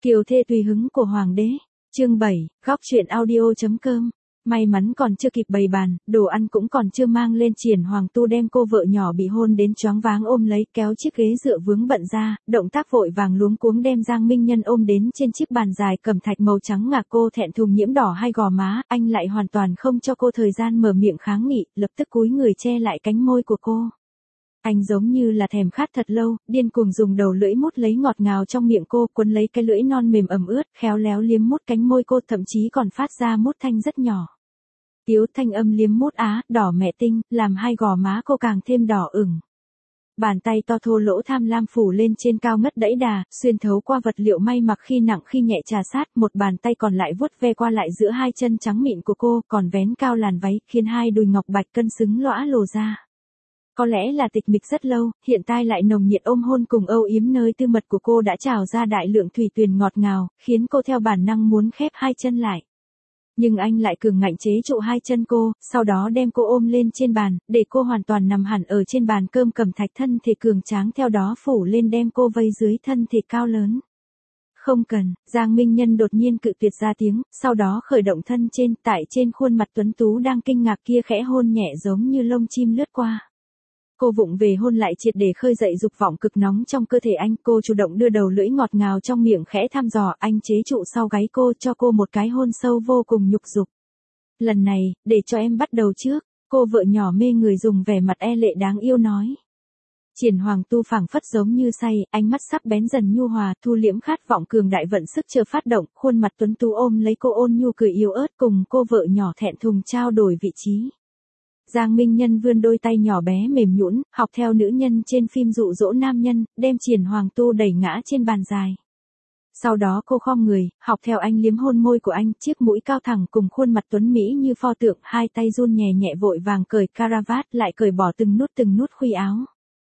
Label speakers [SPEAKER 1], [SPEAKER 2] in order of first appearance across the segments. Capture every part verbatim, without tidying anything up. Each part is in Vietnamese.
[SPEAKER 1] Kiều thê tùy hứng của hoàng đế. Chương bảy, góc truyện audio.com. May mắn còn chưa kịp bày bàn, đồ ăn cũng còn chưa mang lên, Triển Hoàng Tu đem cô vợ nhỏ bị hôn đến choáng váng ôm lấy, kéo chiếc ghế dựa vướng bận ra, động tác vội vàng luống cuống đem Giang Minh Nhân ôm đến trên chiếc bàn dài cẩm thạch màu trắng ngà. Cô thẹn thùng nhiễm đỏ hai gò má, anh lại hoàn toàn không cho cô thời gian mở miệng kháng nghị, lập tức cúi người che lại cánh môi của cô. Anh giống như là thèm khát thật lâu, điên cuồng dùng đầu lưỡi mút lấy ngọt ngào trong miệng cô, cuốn lấy cái lưỡi non mềm ẩm ướt, khéo léo liếm mút cánh môi cô, thậm chí còn phát ra mút thanh rất nhỏ. Tiếu thanh âm liếm mút á, đỏ mẹ tinh, làm hai gò má cô càng thêm đỏ ửng. Bàn tay to thô lỗ tham lam phủ lên trên cao ngất đẫy đà, xuyên thấu qua vật liệu may mặc khi nặng khi nhẹ trà sát, một bàn tay còn lại vuốt ve qua lại giữa hai chân trắng mịn của cô, còn vén cao làn váy, khiến hai đùi ngọc bạch cân xứng lõa lồ ra. Có lẽ là tịch mịch rất lâu, hiện tại lại nồng nhiệt ôm hôn cùng âu yếm nơi tư mật của cô đã trào ra đại lượng thủy tuyền ngọt ngào, khiến cô theo bản năng muốn khép hai chân lại. Nhưng anh lại cường ngạnh chế trụ hai chân cô, sau đó đem cô ôm lên trên bàn, để cô hoàn toàn nằm hẳn ở trên bàn cơm cẩm thạch, thân thể cường tráng theo đó phủ lên đem cô vây dưới thân thể cao lớn. Không cần, Giang Minh Nhân đột nhiên cự tuyệt ra tiếng, sau đó khởi động thân trên, tại trên khuôn mặt tuấn tú đang kinh ngạc kia khẽ hôn nhẹ giống như lông chim lướt qua. Cô vụng về hôn lại triệt để khơi dậy dục vọng cực nóng trong cơ thể anh, cô chủ động đưa đầu lưỡi ngọt ngào trong miệng khẽ thăm dò, anh chế trụ sau gáy cô, cho cô một cái hôn sâu vô cùng nhục dục. Lần này, để cho em bắt đầu trước, cô vợ nhỏ mê người dùng vẻ mặt e lệ đáng yêu nói. Triển Hoàng Tu phảng phất giống như say, ánh mắt sắc bén dần nhu hòa, thu liễm khát vọng cường đại vận sức chờ phát động, khuôn mặt tuấn tú ôm lấy cô ôn nhu cười yếu ớt, cùng cô vợ nhỏ thẹn thùng trao đổi vị trí. Giang Minh Nhân vươn đôi tay nhỏ bé mềm nhũn, học theo nữ nhân trên phim dụ dỗ nam nhân, đem Triển Hoàng Tu đẩy ngã trên bàn dài. Sau đó cô khom người, học theo anh liếm hôn môi của anh, chiếc mũi cao thẳng cùng khuôn mặt tuấn mỹ như pho tượng, hai tay run nhẹ nhẹ vội vàng cởi caravat, lại cởi bỏ từng nút từng nút khuy áo.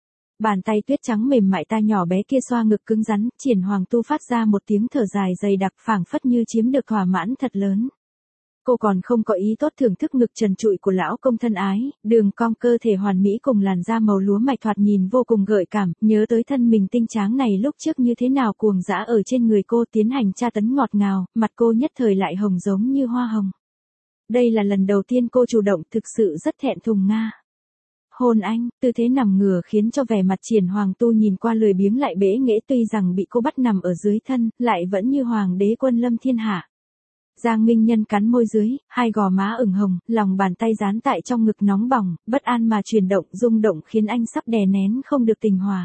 [SPEAKER 1] Bàn tay tuyết trắng mềm mại ta nhỏ bé kia xoa ngực cứng rắn, Triển Hoàng Tu phát ra một tiếng thở dài dày đặc, phảng phất như chiếm được thỏa mãn thật lớn. Cô còn không có ý tốt thưởng thức ngực trần trụi của lão công thân ái, đường cong cơ thể hoàn mỹ cùng làn da màu lúa mạch thoạt nhìn vô cùng gợi cảm, nhớ tới thân mình tinh tráng này lúc trước như thế nào cuồng dã ở trên người cô, tiến hành tra tấn ngọt ngào, mặt cô nhất thời lại hồng giống như hoa hồng. Đây là lần đầu tiên cô chủ động, thực sự rất thẹn thùng nga. Hôn anh, tư thế nằm ngửa khiến cho vẻ mặt Triển Hoàng Tu nhìn qua lười biếng lại bẽ nghễ, tuy rằng bị cô bắt nằm ở dưới thân, lại vẫn như hoàng đế quân lâm thiên hạ. Giang Minh Nhân cắn môi dưới, hai gò má ửng hồng, lòng bàn tay dán tại trong ngực nóng bỏng, bất an mà chuyển động, rung động khiến anh sắp đè nén không được tình hòa.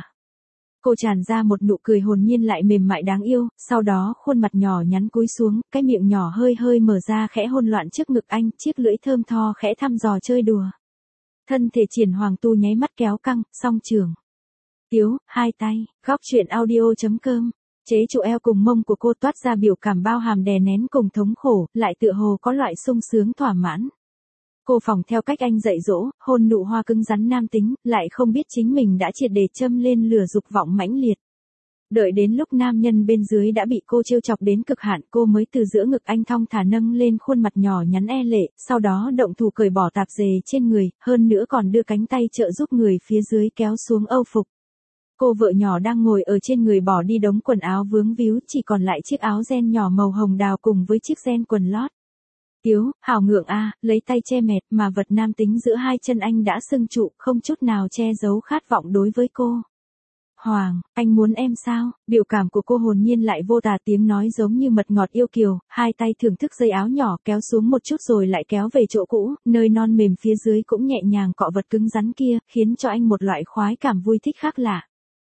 [SPEAKER 1] Cô tràn ra một nụ cười hồn nhiên lại mềm mại đáng yêu, sau đó khuôn mặt nhỏ nhắn cúi xuống, cái miệng nhỏ hơi hơi mở ra khẽ hôn loạn trước ngực anh, chiếc lưỡi thơm tho khẽ thăm dò chơi đùa. Thân thể Triển Hoàng Tu nháy mắt kéo căng, song trường. Tiếu, hai tay, góc truyện audio.com. Chế trụ eo cùng mông của cô, toát ra biểu cảm bao hàm đè nén cùng thống khổ, lại tựa hồ có loại sung sướng thỏa mãn. Cô phỏng theo cách anh dạy dỗ, hôn nụ hoa cứng rắn nam tính, lại không biết chính mình đã triệt để châm lên lửa dục vọng mãnh liệt. Đợi đến lúc nam nhân bên dưới đã bị cô trêu chọc đến cực hạn, cô mới từ giữa ngực anh thong thả nâng lên khuôn mặt nhỏ nhắn e lệ, sau đó động thủ cởi bỏ tạp dề trên người, hơn nữa còn đưa cánh tay trợ giúp người phía dưới kéo xuống âu phục. Cô vợ nhỏ đang ngồi ở trên người bỏ đi đống quần áo vướng víu, chỉ còn lại chiếc áo ren nhỏ màu hồng đào cùng với chiếc ren quần lót. Tiếu, hào ngượng a, lấy tay che mệt, mà vật nam tính giữa hai chân anh đã sưng trụ, không chút nào che giấu khát vọng đối với cô. Hoàng, anh muốn em sao? Biểu cảm của cô hồn nhiên lại vô tà, tiếng nói giống như mật ngọt yêu kiều, hai tay thưởng thức dây áo nhỏ kéo xuống một chút rồi lại kéo về chỗ cũ, nơi non mềm phía dưới cũng nhẹ nhàng cọ vật cứng rắn kia, khiến cho anh một loại khoái cảm vui thích khác lạ.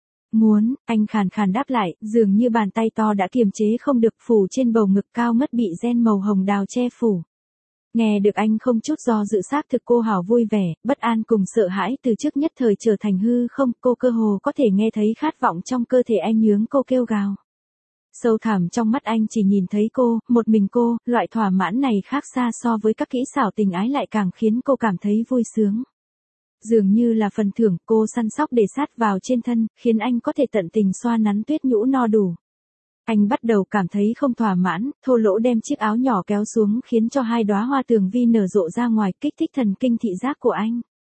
[SPEAKER 1] Muốn, anh khàn khàn đáp lại, dường như bàn tay to đã kiềm chế không được phủ trên bầu ngực cao ngất bị ren màu hồng đào che phủ. Nghe được anh không chút do dự xác thực, cô hào vui vẻ, bất an cùng sợ hãi từ trước nhất thời trở thành hư không, cô cơ hồ có thể nghe thấy khát vọng trong cơ thể anh nhướng cô kêu gào. Sâu thẳm trong mắt anh chỉ nhìn thấy cô, một mình cô, loại thỏa mãn này khác xa so với các kỹ xảo tình ái lại càng khiến cô cảm thấy vui sướng. Dường như là phần thưởng, cô săn sóc để sát vào trên thân, khiến anh có thể tận tình xoa nắn tuyết nhũ no đủ. Anh bắt đầu cảm thấy không thỏa mãn, thô lỗ đem chiếc áo nhỏ kéo xuống khiến cho hai đóa hoa tường vi nở rộ ra ngoài, kích thích thần kinh thị giác của anh.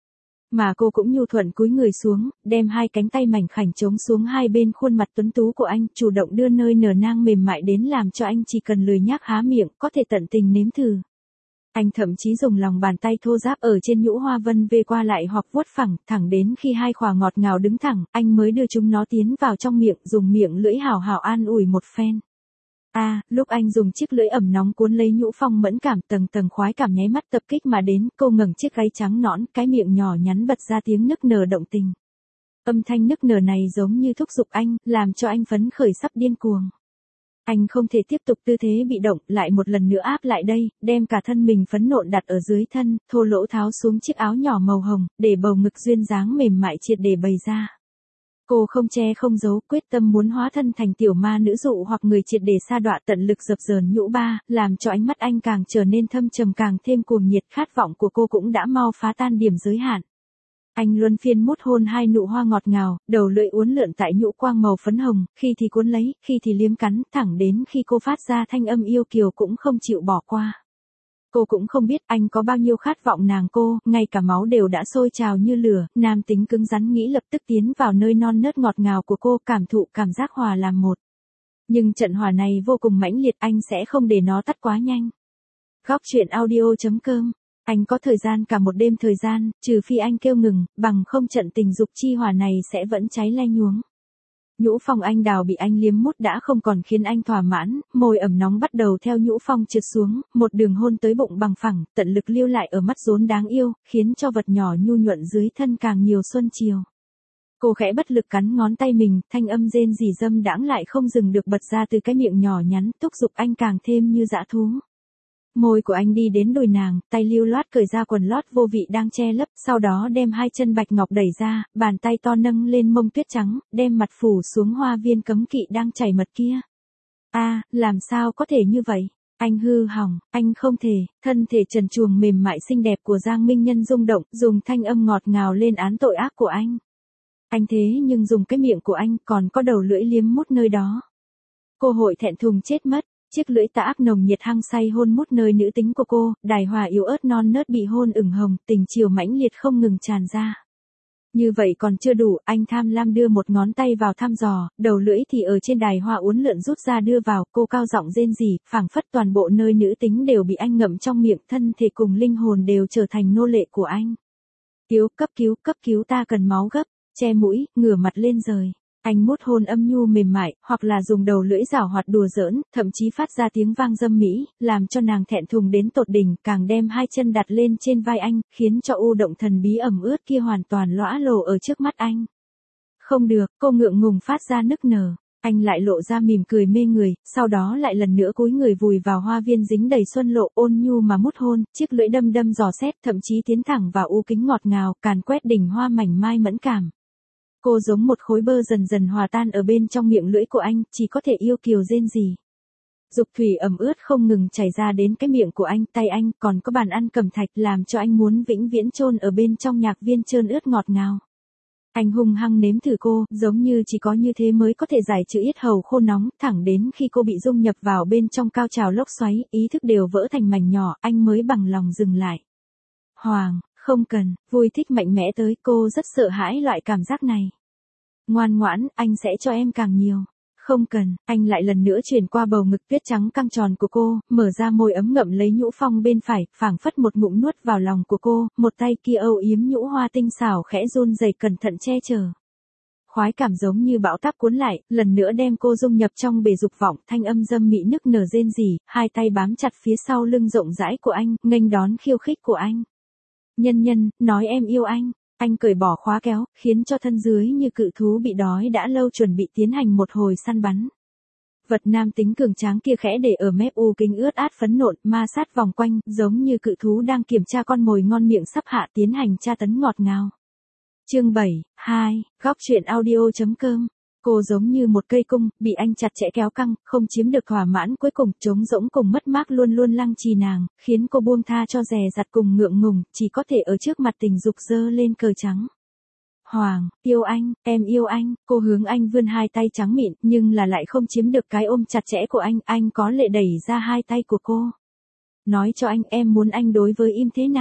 [SPEAKER 1] Mà cô cũng nhu thuận cúi người xuống, đem hai cánh tay mảnh khảnh trống xuống hai bên khuôn mặt tuấn tú của anh, chủ động đưa nơi nở nang mềm mại đến làm cho anh chỉ cần lười nhác há miệng, có thể tận tình nếm thử. Anh thậm chí dùng lòng bàn tay thô ráp ở trên nhũ hoa vân vê qua lại hoặc vuốt phẳng, thẳng đến khi hai khỏa ngọt ngào đứng thẳng, anh mới đưa chúng nó tiến vào trong miệng, dùng miệng lưỡi hào hào an ủi một phen. A, à, lúc anh dùng chiếc lưỡi ẩm nóng cuốn lấy nhũ phong mẫn cảm, tầng tầng khoái cảm nháy mắt tập kích mà đến, cô ngẩng chiếc gáy trắng nõn, cái miệng nhỏ nhắn bật ra tiếng nức nở động tình. Âm thanh nức nở này giống như thúc giục anh, làm cho anh phấn khởi sắp điên cuồng. Anh không thể tiếp tục tư thế bị động, lại một lần nữa áp lại đây, đem cả thân mình phấn nộn đặt ở dưới thân, thô lỗ tháo xuống chiếc áo nhỏ màu hồng, để bầu ngực duyên dáng mềm mại triệt để bày ra. Cô không che không giấu, quyết tâm muốn hóa thân thành tiểu ma nữ dụ hoặc người triệt để sa đọa, tận lực dập dờn nhũ ba, làm cho ánh mắt anh càng trở nên thâm trầm, càng thêm cuồng nhiệt. Khát vọng của cô cũng đã mau phá tan điểm giới hạn. Anh luân phiên mút hôn hai nụ hoa ngọt ngào, đầu lưỡi uốn lượn tại nhũ quang màu phấn hồng, khi thì cuốn lấy, khi thì liếm cắn, thẳng đến khi cô phát ra thanh âm yêu kiều cũng không chịu bỏ qua. Cô cũng không biết anh có bao nhiêu khát vọng nàng cô, ngay cả máu đều đã sôi trào như lửa, nam tính cứng rắn nghĩ lập tức tiến vào nơi non nớt ngọt ngào của cô, cảm thụ cảm giác hòa làm một. Nhưng trận hòa này vô cùng mãnh liệt, anh sẽ không để nó tắt quá nhanh. Góc truyện audio chấm com. Anh có thời gian cả một đêm thời gian, trừ phi anh kêu ngừng, bằng không trận tình dục chi hòa này sẽ vẫn cháy le nhuống. Nhũ phong anh đào bị anh liếm mút đã không còn khiến anh thỏa mãn, môi ẩm nóng bắt đầu theo nhũ phong trượt xuống, một đường hôn tới bụng bằng phẳng, tận lực lưu lại ở mắt rốn đáng yêu, khiến cho vật nhỏ nhu nhuận dưới thân càng nhiều xuân chiều. Cô khẽ bất lực cắn ngón tay mình, thanh âm rên rỉ dâm đãng lại không dừng được bật ra từ cái miệng nhỏ nhắn, thúc giục anh càng thêm như dã thú. Môi của anh đi đến đùi nàng, tay lưu loát cởi ra quần lót vô vị đang che lấp, sau đó đem hai chân bạch ngọc đẩy ra, bàn tay to nâng lên mông tuyết trắng, đem mặt phủ xuống hoa viên cấm kỵ đang chảy mật kia. A, à, làm sao có thể như vậy? Anh hư hỏng, anh không thể, thân thể trần truồng mềm mại xinh đẹp của Giang Minh Nhân rung động, dùng thanh âm ngọt ngào lên án tội ác của anh. Anh thế nhưng dùng cái miệng của anh còn có đầu lưỡi liếm mút nơi đó. Cô hội thẹn thùng chết mất. Chiếc lưỡi tà ác nồng nhiệt hăng say hôn mút nơi nữ tính của cô, đài hòa yếu ớt non nớt bị hôn ửng hồng, tình chiều mãnh liệt không ngừng tràn ra. Như vậy còn chưa đủ, anh tham lam đưa một ngón tay vào thăm dò, đầu lưỡi thì ở trên đài hoa uốn lượn rút ra đưa vào, cô cao giọng rên rỉ, phảng phất toàn bộ nơi nữ tính đều bị anh ngậm trong miệng, thân thể cùng linh hồn đều trở thành nô lệ của anh. Cứu, cấp cứu, cấp cứu, ta cần máu gấp, che mũi, ngửa mặt lên rời. Anh mút hôn âm nhu mềm mại, hoặc là dùng đầu lưỡi giảo hoạt đùa giỡn, thậm chí phát ra tiếng vang dâm mỹ, làm cho nàng thẹn thùng đến tột đỉnh, càng đem hai chân đặt lên trên vai anh, khiến cho u động thần bí ẩm ướt kia hoàn toàn lõa lồ ở trước mắt anh. Không được, cô ngượng ngùng phát ra nức nở. Anh lại lộ ra mỉm cười mê người, sau đó lại lần nữa cúi người vùi vào hoa viên dính đầy xuân lộ, ôn nhu mà mút hôn, chiếc lưỡi đâm đâm dò xét, thậm chí tiến thẳng vào u kính ngọt ngào, càn quét đỉnh hoa mảnh mai mẫn cảm. Cô giống một khối bơ dần dần hòa tan ở bên trong miệng lưỡi của anh, chỉ có thể yêu kiều rên rỉ. Dục thủy ẩm ướt không ngừng chảy ra đến cái miệng của anh, tay anh còn có bàn ăn cẩm thạch làm cho anh muốn vĩnh viễn chôn ở bên trong nhạc viên trơn ướt ngọt ngào. Anh hung hăng nếm thử cô, giống như chỉ có như thế mới có thể giải trừ yết hầu khô nóng, thẳng đến khi cô bị dung nhập vào bên trong cao trào lốc xoáy, ý thức đều vỡ thành mảnh nhỏ, anh mới bằng lòng dừng lại. Hoàng, không cần, vui thích mạnh mẽ tới, cô rất sợ hãi loại cảm giác này. Ngoan ngoãn, anh sẽ cho em càng nhiều. Không cần, anh lại lần nữa chuyển qua bầu ngực tuyết trắng căng tròn của cô, mở ra môi ấm ngậm lấy nhũ phong bên phải, phảng phất một ngụm nuốt vào lòng của cô, một tay kia âu yếm nhũ hoa tinh xảo khẽ run rẩy cẩn thận che chở. Khoái cảm giống như bão táp cuốn lại, lần nữa đem cô dung nhập trong bể dục vọng, thanh âm dâm mỹ nức nở rên rỉ, hai tay bám chặt phía sau lưng rộng rãi của anh, nghênh đón khiêu khích của anh. Nhân nhân, nói em yêu anh. Anh cởi bỏ khóa kéo, khiến cho thân dưới như cự thú bị đói đã lâu chuẩn bị tiến hành một hồi săn bắn. Vật nam tính cường tráng kia khẽ để ở mép u kính ướt át phấn nộn, ma sát vòng quanh, giống như cự thú đang kiểm tra con mồi ngon miệng sắp hạ, tiến hành tra tấn ngọt ngào. Chương bảy, hai, góc truyện audio chấm com. Cô giống như một cây cung, bị anh chặt chẽ kéo căng, không chiếm được thỏa mãn, cuối cùng trống rỗng cùng mất mát luôn luôn lăng trì nàng, khiến cô buông tha cho dè dặt cùng ngượng ngùng, chỉ có thể ở trước mặt tình dục giơ lên cờ trắng. Hoàng, yêu anh, em yêu anh, cô hướng anh vươn hai tay trắng mịn, nhưng là lại không chiếm được cái ôm chặt chẽ của anh, anh có lệ đẩy ra hai tay của cô. Nói cho anh em muốn anh đối với im thế nào.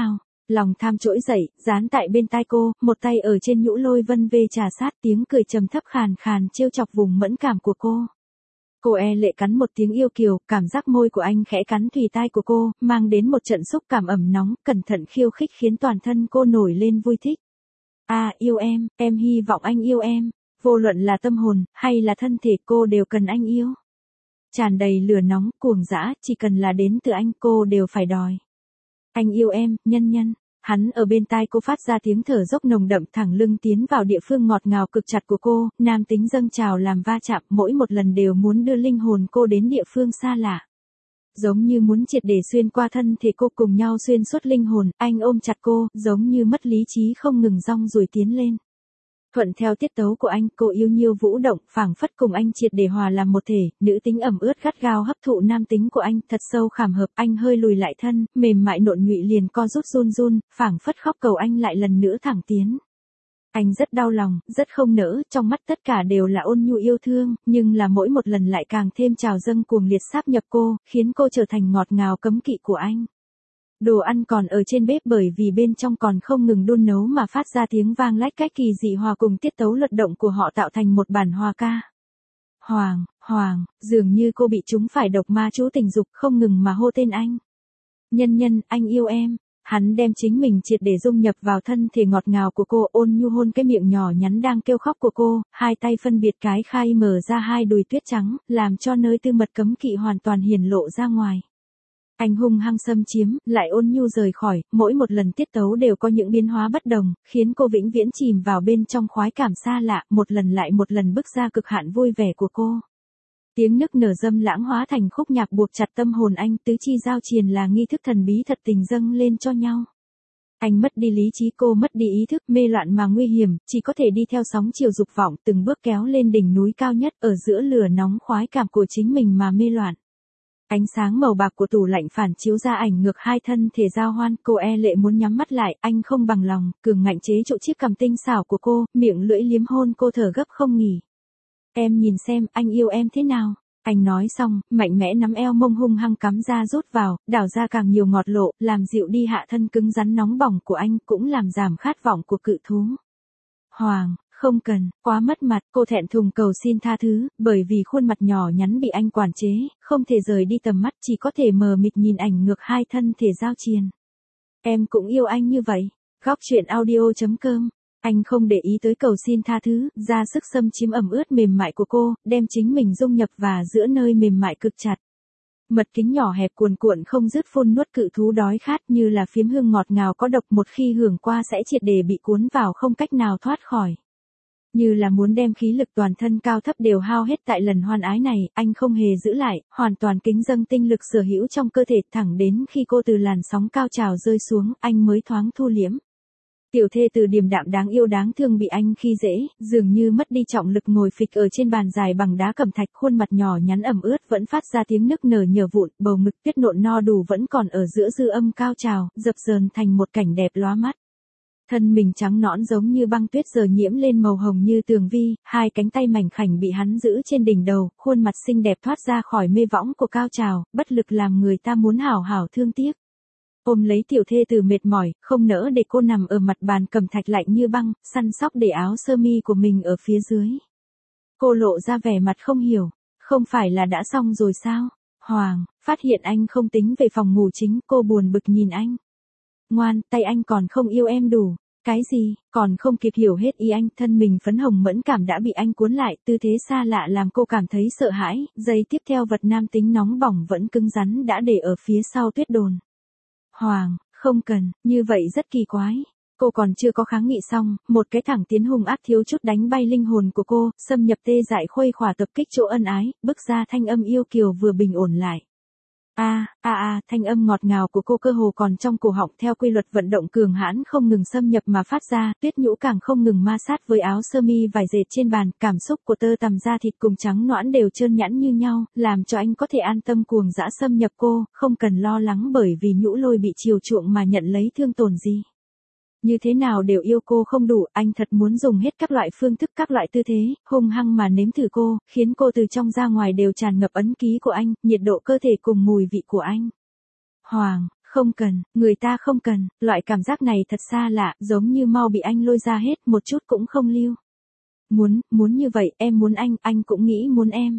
[SPEAKER 1] Lòng tham trỗi dậy, dán tại bên tai cô, một tay ở trên nhũ lôi vân vê trà sát, tiếng cười trầm thấp khàn khàn trêu chọc vùng mẫn cảm của cô. Cô e lệ cắn một tiếng yêu kiều, cảm giác môi của anh khẽ cắn thùy tai của cô, mang đến một trận xúc cảm ẩm nóng, cẩn thận khiêu khích khiến toàn thân cô nổi lên vui thích. À, yêu em, em hy vọng anh yêu em, vô luận là tâm hồn, hay là thân thể cô đều cần anh yêu. Tràn đầy lửa nóng, cuồng dã, chỉ cần là đến từ anh cô đều phải đòi. Anh yêu em, nhân nhân. Hắn ở bên tai cô phát ra tiếng thở dốc nồng đậm, thẳng lưng tiến vào địa phương ngọt ngào cực chặt của cô, nam tính dâng trào làm va chạm, mỗi một lần đều muốn đưa linh hồn cô đến địa phương xa lạ. Giống như muốn triệt để xuyên qua thân thể cô, cùng nhau xuyên suốt linh hồn, anh ôm chặt cô, giống như mất lý trí không ngừng rong ruổi tiến lên. Thuận theo tiết tấu của anh, cô yêu nhiêu vũ động, phảng phất cùng anh triệt để hòa làm một thể, nữ tính ẩm ướt gắt gao hấp thụ nam tính của anh, thật sâu khảm hợp, anh hơi lùi lại thân, mềm mại nộn nhụy liền co rút run run, phảng phất khóc cầu anh lại lần nữa thẳng tiến. Anh rất đau lòng, rất không nỡ, trong mắt tất cả đều là ôn nhu yêu thương, nhưng là mỗi một lần lại càng thêm trào dâng cuồng liệt sáp nhập cô, khiến cô trở thành ngọt ngào cấm kỵ của anh. Đồ ăn còn ở trên bếp bởi vì bên trong còn không ngừng đun nấu mà phát ra tiếng vang lách cách kỳ dị hòa cùng tiết tấu luật động của họ tạo thành một bản hòa ca. Hoàng, Hoàng, dường như cô bị chúng phải độc ma chú tình dục không ngừng mà hô tên anh. Nhân nhân, anh yêu em. Hắn đem chính mình triệt để dung nhập vào thân thể ngọt ngào của cô, ôn nhu hôn cái miệng nhỏ nhắn đang kêu khóc của cô, hai tay phân biệt cái khai mở ra hai đùi tuyết trắng, làm cho nơi tư mật cấm kỵ hoàn toàn hiển lộ ra ngoài. Anh hung hăng xâm chiếm, lại ôn nhu rời khỏi, mỗi một lần tiết tấu đều có những biến hóa bất đồng, khiến cô vĩnh viễn chìm vào bên trong khoái cảm xa lạ, một lần lại một lần bước ra cực hạn vui vẻ của cô. Tiếng nức nở dâm lãng hóa thành khúc nhạc buộc chặt tâm hồn anh, tứ chi giao triền là nghi thức thần bí thật tình dâng lên cho nhau. Anh mất đi lý trí, cô mất đi ý thức, mê loạn mà nguy hiểm, chỉ có thể đi theo sóng chiều dục vọng, từng bước kéo lên đỉnh núi cao nhất, ở giữa lửa nóng khoái cảm của chính mình mà mê loạn. Ánh sáng màu bạc của tủ lạnh phản chiếu ra ảnh ngược hai thân thể giao hoan, cô e lệ muốn nhắm mắt lại, anh không bằng lòng, cường ngạnh chế trụ chiếc cằm tinh xảo của cô, miệng lưỡi liếm hôn cô thở gấp không nghỉ. Em nhìn xem, anh yêu em thế nào? Anh nói xong, mạnh mẽ nắm eo mông hung hăng cắm ra rút vào, đảo ra càng nhiều ngọt lộ, làm dịu đi hạ thân cứng rắn nóng bỏng của anh, cũng làm giảm khát vọng của cự thú. Hoàng, không cần, quá mất mặt, cô thẹn thùng cầu xin tha thứ, bởi vì khuôn mặt nhỏ nhắn bị anh quản chế, không thể rời đi tầm mắt, chỉ có thể mờ mịt nhìn ảnh ngược hai thân thể giao triền. Em cũng yêu anh như vậy. Góc truyện audio chấm com. Anh không để ý tới cầu xin tha thứ, ra sức xâm chiếm ẩm ướt mềm mại của cô, đem chính mình dung nhập vào giữa nơi mềm mại cực chặt. Mật kính nhỏ hẹp cuồn cuộn không dứt phun nuốt cự thú đói khát như là phiếm hương ngọt ngào có độc, một khi hưởng qua sẽ triệt để bị cuốn vào không cách nào thoát khỏi. Như là muốn đem khí lực toàn thân cao thấp đều hao hết tại lần hoan ái này, anh không hề giữ lại, hoàn toàn kính dâng tinh lực sở hữu trong cơ thể, thẳng đến khi cô từ làn sóng cao trào rơi xuống, anh mới thoáng thu liễm. Tiểu thê từ điềm đạm đáng yêu đáng thương bị anh khi dễ, dường như mất đi trọng lực ngồi phịch ở trên bàn dài bằng đá cẩm thạch, khuôn mặt nhỏ nhắn ẩm ướt vẫn phát ra tiếng nức nở nhờ vụn, bầu ngực tuyết nộn no đủ vẫn còn ở giữa dư âm cao trào, dập dờn thành một cảnh đẹp lóa mắt. Thân mình trắng nõn giống như băng tuyết giờ nhiễm lên màu hồng như tường vi, hai cánh tay mảnh khảnh bị hắn giữ trên đỉnh đầu, khuôn mặt xinh đẹp thoát ra khỏi mê võng của cao trào, bất lực làm người ta muốn hảo hảo thương tiếc. Ôm lấy tiểu thê từ mệt mỏi, không nỡ để cô nằm ở mặt bàn cẩm thạch lạnh như băng, săn sóc để áo sơ mi của mình ở phía dưới. Cô lộ ra vẻ mặt không hiểu, không phải là đã xong rồi sao? Hoàng, phát hiện anh không tính về phòng ngủ chính, cô buồn bực nhìn anh. Ngoan, tay anh còn không yêu em đủ. Cái gì, còn không kịp hiểu hết ý anh, thân mình phấn hồng mẫn cảm đã bị anh cuốn lại, tư thế xa lạ làm cô cảm thấy sợ hãi, giây tiếp theo vật nam tính nóng bỏng vẫn cứng rắn đã để ở phía sau tuyết đồn. Hoàng, không cần, như vậy rất kỳ quái. Cô còn chưa có kháng nghị xong, một cái thẳng tiến hung ác thiếu chút đánh bay linh hồn của cô, xâm nhập tê dại khuây khỏa tập kích chỗ ân ái, bức ra thanh âm yêu kiều vừa bình ổn lại. A, a a, thanh âm ngọt ngào của cô cơ hồ còn trong cổ họng theo quy luật vận động cường hãn không ngừng xâm nhập mà phát ra, tuyết nhũ càng không ngừng ma sát với áo sơ mi vải dệt trên bàn, cảm xúc của tơ tằm da thịt cùng trắng nõn đều trơn nhẵn như nhau, làm cho anh có thể an tâm cuồng dã xâm nhập cô, không cần lo lắng bởi vì nhũ lôi bị chiều chuộng mà nhận lấy thương tổn gì. Như thế nào đều yêu cô không đủ, anh thật muốn dùng hết các loại phương thức các loại tư thế, hung hăng mà nếm thử cô, khiến cô từ trong ra ngoài đều tràn ngập ấn ký của anh, nhiệt độ cơ thể cùng mùi vị của anh. Hoàng, Không cần, người ta không cần, loại cảm giác này thật xa lạ, giống như mau bị anh lôi ra hết, một chút cũng không lưu. Muốn, muốn như vậy, em muốn anh, anh cũng nghĩ muốn em.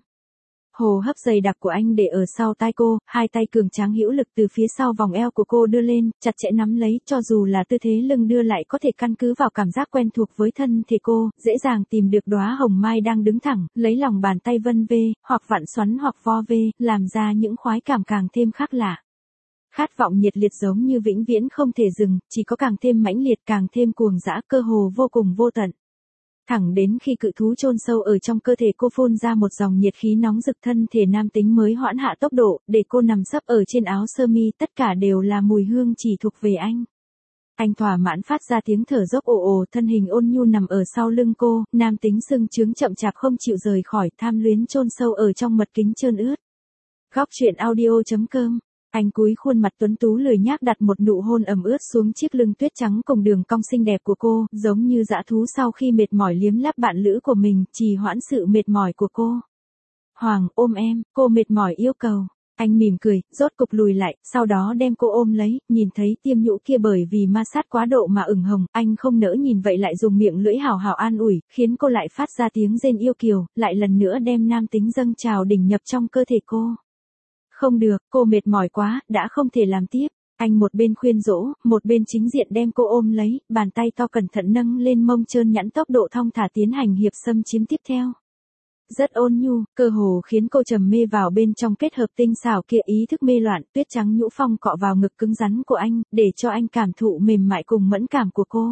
[SPEAKER 1] Hồ hấp dày đặc của anh để ở sau tai cô, hai tay cường tráng hữu lực từ phía sau vòng eo của cô đưa lên, chặt chẽ nắm lấy, cho dù là tư thế lưng đưa lại có thể căn cứ vào cảm giác quen thuộc với thân thể cô, dễ dàng tìm được đóa hồng mai đang đứng thẳng, lấy lòng bàn tay vân vê, hoặc vặn xoắn hoặc vo vê, làm ra những khoái cảm càng thêm khác lạ. Khát vọng nhiệt liệt giống như vĩnh viễn không thể dừng, chỉ có càng thêm mãnh liệt càng thêm cuồng dã, cơ hồ vô cùng vô tận. Thẳng đến khi cự thú chôn sâu ở trong cơ thể cô phun ra một dòng nhiệt khí nóng rực, thân thể nam tính mới hoãn hạ tốc độ, để cô nằm sấp ở trên áo sơ mi, tất cả đều là mùi hương chỉ thuộc về anh. Anh thỏa mãn phát ra tiếng thở dốc ồ ồ, thân hình ôn nhu nằm ở sau lưng cô, nam tính sưng trướng chậm chạp không chịu rời khỏi, tham luyến chôn sâu ở trong mật kính trơn ướt. Góc truyện audio chấm com. Anh cúi khuôn mặt tuấn tú lười nhác đặt một nụ hôn ẩm ướt xuống chiếc lưng tuyết trắng cùng đường cong xinh đẹp của cô, giống như dã thú sau khi mệt mỏi liếm láp bạn lữ của mình, trì hoãn sự mệt mỏi của cô. Hoàng, ôm em, cô mệt mỏi yêu cầu. Anh mỉm cười, rốt cục lùi lại, sau đó đem cô ôm lấy, nhìn thấy tiêm nhũ kia bởi vì ma sát quá độ mà ửng hồng, anh không nỡ nhìn vậy lại dùng miệng lưỡi hào hào an ủi, khiến cô lại phát ra tiếng rên yêu kiều, lại lần nữa đem nam tính dâng trào đỉnh nhập trong cơ thể cô. Không được, cô mệt mỏi quá, đã không thể làm tiếp. Anh một bên khuyên dỗ, một bên chính diện đem cô ôm lấy, bàn tay to cẩn thận nâng lên mông trơn nhẵn, tốc độ thong thả tiến hành hiệp xâm chiếm tiếp theo. Rất ôn nhu, cơ hồ khiến cô trầm mê vào bên trong, kết hợp tinh xảo kia ý thức mê loạn, tuyết trắng nhũ phong cọ vào ngực cứng rắn của anh, để cho anh cảm thụ mềm mại cùng mẫn cảm của cô.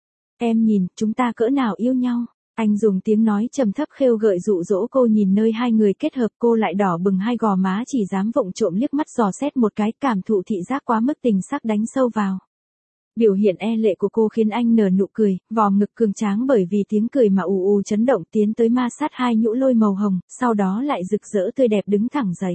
[SPEAKER 1] Em nhìn, chúng ta cỡ nào yêu nhau. Anh dùng tiếng nói trầm thấp khêu gợi dụ dỗ cô, nhìn nơi hai người kết hợp, cô lại đỏ bừng hai gò má, chỉ dám vụng trộm liếc mắt dò xét một cái, cảm thụ thị giác quá mức tình sắc đánh sâu vào. Biểu hiện e lệ của cô khiến anh nở nụ cười, vòm ngực cường tráng bởi vì tiếng cười mà ù ù chấn động, tiến tới ma sát hai nhũ lôi màu hồng, sau đó lại rực rỡ tươi đẹp đứng thẳng dậy.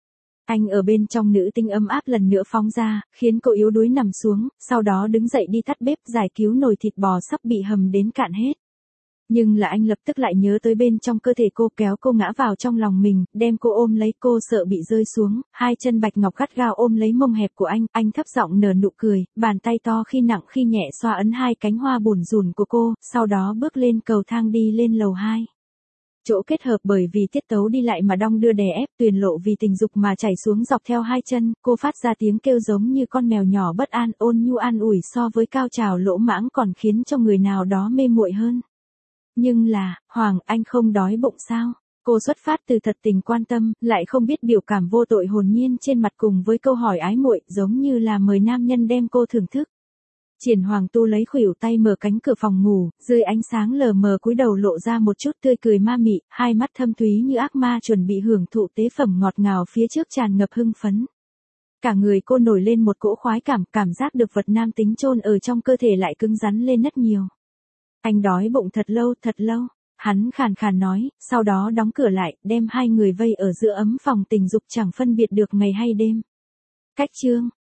[SPEAKER 1] Anh ở bên trong nữ tinh ấm áp lần nữa phóng ra, khiến cô yếu đuối nằm xuống, sau đó đứng dậy đi tắt bếp, giải cứu nồi thịt bò sắp bị hầm đến cạn hết. Nhưng là anh lập tức lại nhớ tới bên trong cơ thể cô, kéo cô ngã vào trong lòng mình, đem cô ôm lấy, cô sợ bị rơi xuống, hai chân bạch ngọc gắt gao ôm lấy mông hẹp của anh, anh thấp giọng nở nụ cười, bàn tay to khi nặng khi nhẹ xoa ấn hai cánh hoa bùn rùn của cô, sau đó bước lên cầu thang đi lên lầu hai. Chỗ kết hợp bởi vì tiết tấu đi lại mà đong đưa đè ép, tuyền lộ vì tình dục mà chảy xuống dọc theo hai chân, cô phát ra tiếng kêu giống như con mèo nhỏ bất an, ôn nhu an ủi, so với cao trào lỗ mãng còn khiến cho người nào đó mê muội hơn. Nhưng là, Hoàng, anh không đói bụng sao? Cô xuất phát từ thật tình quan tâm, lại không biết biểu cảm vô tội hồn nhiên trên mặt cùng với câu hỏi ái muội, giống như là mời nam nhân đem cô thưởng thức. Triển Hoàng Tu lấy khuỷu tay mở cánh cửa phòng ngủ, dưới ánh sáng lờ mờ cúi đầu lộ ra một chút tươi cười ma mị, hai mắt thâm thúy như ác ma chuẩn bị hưởng thụ tế phẩm ngọt ngào phía trước tràn ngập hưng phấn. Cả người cô nổi lên một cỗ khoái cảm, cảm giác được vật nam tính chôn ở trong cơ thể lại cứng rắn lên rất nhiều. Anh đói bụng thật lâu, thật lâu, hắn khàn khàn nói, sau đó đóng cửa lại, đem hai người vây ở giữa ấm phòng tình dục chẳng phân biệt được ngày hay đêm. Cách chương